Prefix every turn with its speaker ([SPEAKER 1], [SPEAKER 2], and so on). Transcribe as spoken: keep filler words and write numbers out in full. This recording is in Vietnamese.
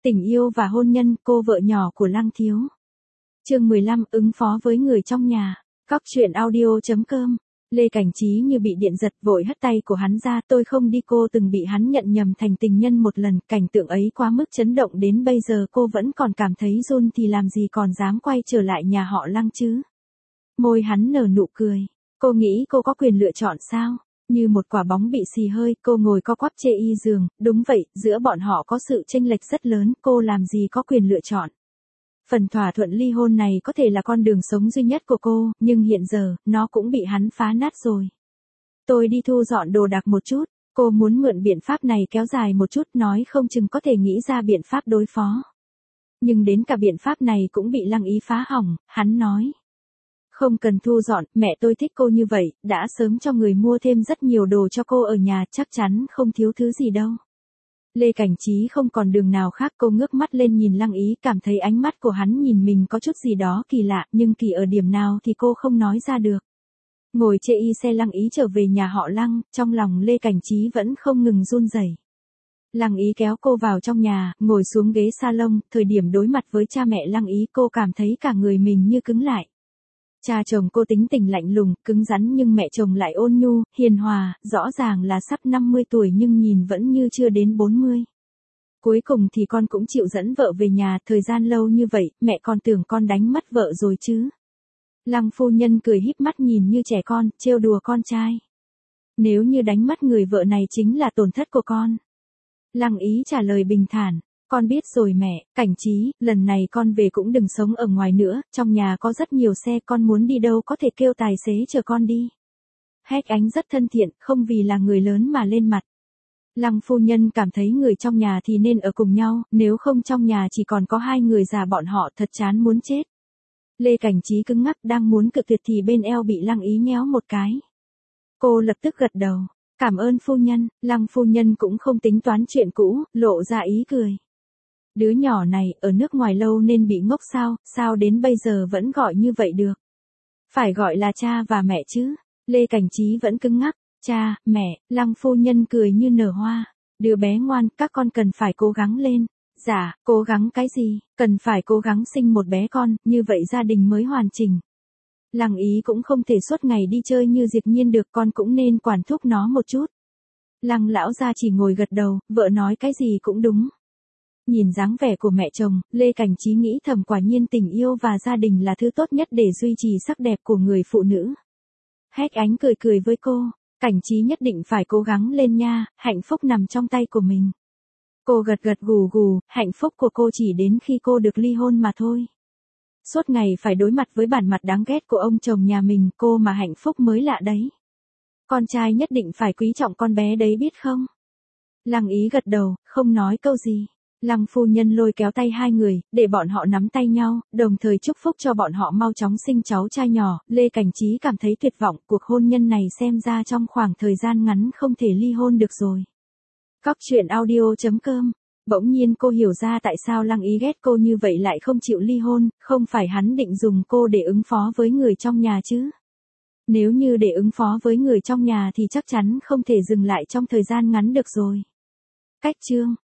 [SPEAKER 1] Tình yêu và hôn nhân, cô vợ nhỏ của Lăng Thiếu. Chương mười lăm, ứng phó với người trong nhà. Cóc truyện audio chấm com. Lê Cảnh Trí như bị điện giật, vội hất tay của hắn ra. Tôi không đi, cô từng bị hắn nhận nhầm thành tình nhân một lần. Cảnh tượng ấy quá mức chấn động, đến bây giờ cô vẫn còn cảm thấy run, thì làm gì còn dám quay trở lại nhà họ Lăng chứ. Môi hắn nở nụ cười. Cô nghĩ cô có quyền lựa chọn sao? Như một quả bóng bị xì hơi, cô ngồi co quắp chê y giường. Đúng vậy, giữa bọn họ có sự chênh lệch rất lớn, cô làm gì có quyền lựa chọn. Phần thỏa thuận ly hôn này có thể là con đường sống duy nhất của cô, nhưng hiện giờ, nó cũng bị hắn phá nát rồi. Tôi đi thu dọn đồ đạc một chút, cô muốn mượn biện pháp này kéo dài một chút, nói không chừng có thể nghĩ ra biện pháp đối phó. Nhưng đến cả biện pháp này cũng bị Lăng Ý phá hỏng, hắn nói. Không cần thu dọn, mẹ tôi thích cô như vậy, đã sớm cho người mua thêm rất nhiều đồ cho cô ở nhà, chắc chắn không thiếu thứ gì đâu. Lê Cảnh Trí không còn đường nào khác, cô ngước mắt lên nhìn Lăng Ý, cảm thấy ánh mắt của hắn nhìn mình có chút gì đó kỳ lạ, nhưng kỳ ở điểm nào thì cô không nói ra được. Ngồi chê y xe Lăng Ý trở về nhà họ Lăng, trong lòng Lê Cảnh Trí vẫn không ngừng run rẩy. Lăng Ý kéo cô vào trong nhà, ngồi xuống ghế salon, thời điểm đối mặt với cha mẹ Lăng Ý cô cảm thấy cả người mình như cứng lại. Cha chồng cô tính tình lạnh lùng, cứng rắn, nhưng mẹ chồng lại ôn nhu, hiền hòa, rõ ràng là sắp năm mươi tuổi nhưng nhìn vẫn như chưa đến bốn mươi. Cuối cùng thì con cũng chịu dẫn vợ về nhà, thời gian lâu như vậy, mẹ còn tưởng con đánh mất vợ rồi chứ. Lăng phu nhân cười híp mắt nhìn như trẻ con, trêu đùa con trai. Nếu như đánh mất người vợ này chính là tổn thất của con. Lăng Ý trả lời bình thản. Con biết rồi mẹ. Cảnh Trí, lần này con về cũng đừng sống ở ngoài nữa, trong nhà có rất nhiều xe, con muốn đi đâu có thể kêu tài xế chở con đi. Hét Ánh rất thân thiện, không vì là người lớn mà lên mặt. Lăng phu nhân cảm thấy người trong nhà thì nên ở cùng nhau, nếu không trong nhà chỉ còn có hai người già bọn họ thật chán muốn chết. Lê Cảnh Trí cứng ngắc đang muốn cự tuyệt thì bên eo bị Lăng Ý nhéo một cái. Cô lập tức gật đầu. Cảm ơn phu nhân. Lăng phu nhân cũng không tính toán chuyện cũ, lộ ra ý cười. Đứa nhỏ này, ở nước ngoài lâu nên bị ngốc sao, sao đến bây giờ vẫn gọi như vậy được. Phải gọi là cha và mẹ chứ. Lê Cảnh Trí vẫn cứng ngắc. Cha, mẹ, Lăng phu nhân cười như nở hoa. Đứa bé ngoan, các con cần phải cố gắng lên. Dạ, cố gắng cái gì, cần phải cố gắng sinh một bé con, như vậy gia đình mới hoàn chỉnh. Lăng Ý cũng không thể suốt ngày đi chơi như Diệp Nhiên được, con cũng nên quản thúc nó một chút. Lăng lão gia chỉ ngồi gật đầu, vợ nói cái gì cũng đúng. Nhìn dáng vẻ của mẹ chồng, Lê Cảnh Trí nghĩ thầm quả nhiên tình yêu và gia đình là thứ tốt nhất để duy trì sắc đẹp của người phụ nữ. Hét Ánh cười cười với cô, Cảnh Trí nhất định phải cố gắng lên nha, hạnh phúc nằm trong tay của mình. Cô gật gật gù gù, hạnh phúc của cô chỉ đến khi cô được ly hôn mà thôi. Suốt ngày phải đối mặt với bản mặt đáng ghét của ông chồng nhà mình, cô mà hạnh phúc mới lạ đấy. Con trai nhất định phải quý trọng con bé đấy biết không? Lăng Ý gật đầu, không nói câu gì. Lăng phu nhân lôi kéo tay hai người, để bọn họ nắm tay nhau, đồng thời chúc phúc cho bọn họ mau chóng sinh cháu trai nhỏ. Lê Cảnh Trí cảm thấy tuyệt vọng, cuộc hôn nhân này xem ra trong khoảng thời gian ngắn không thể ly hôn được rồi. Cóc truyện audio chấm com. Bỗng nhiên cô hiểu ra tại sao Lăng Ý ghét cô như vậy lại không chịu ly hôn, không phải hắn định dùng cô để ứng phó với người trong nhà chứ. Nếu như để ứng phó với người trong nhà thì chắc chắn không thể dừng lại trong thời gian ngắn được rồi. Cách chương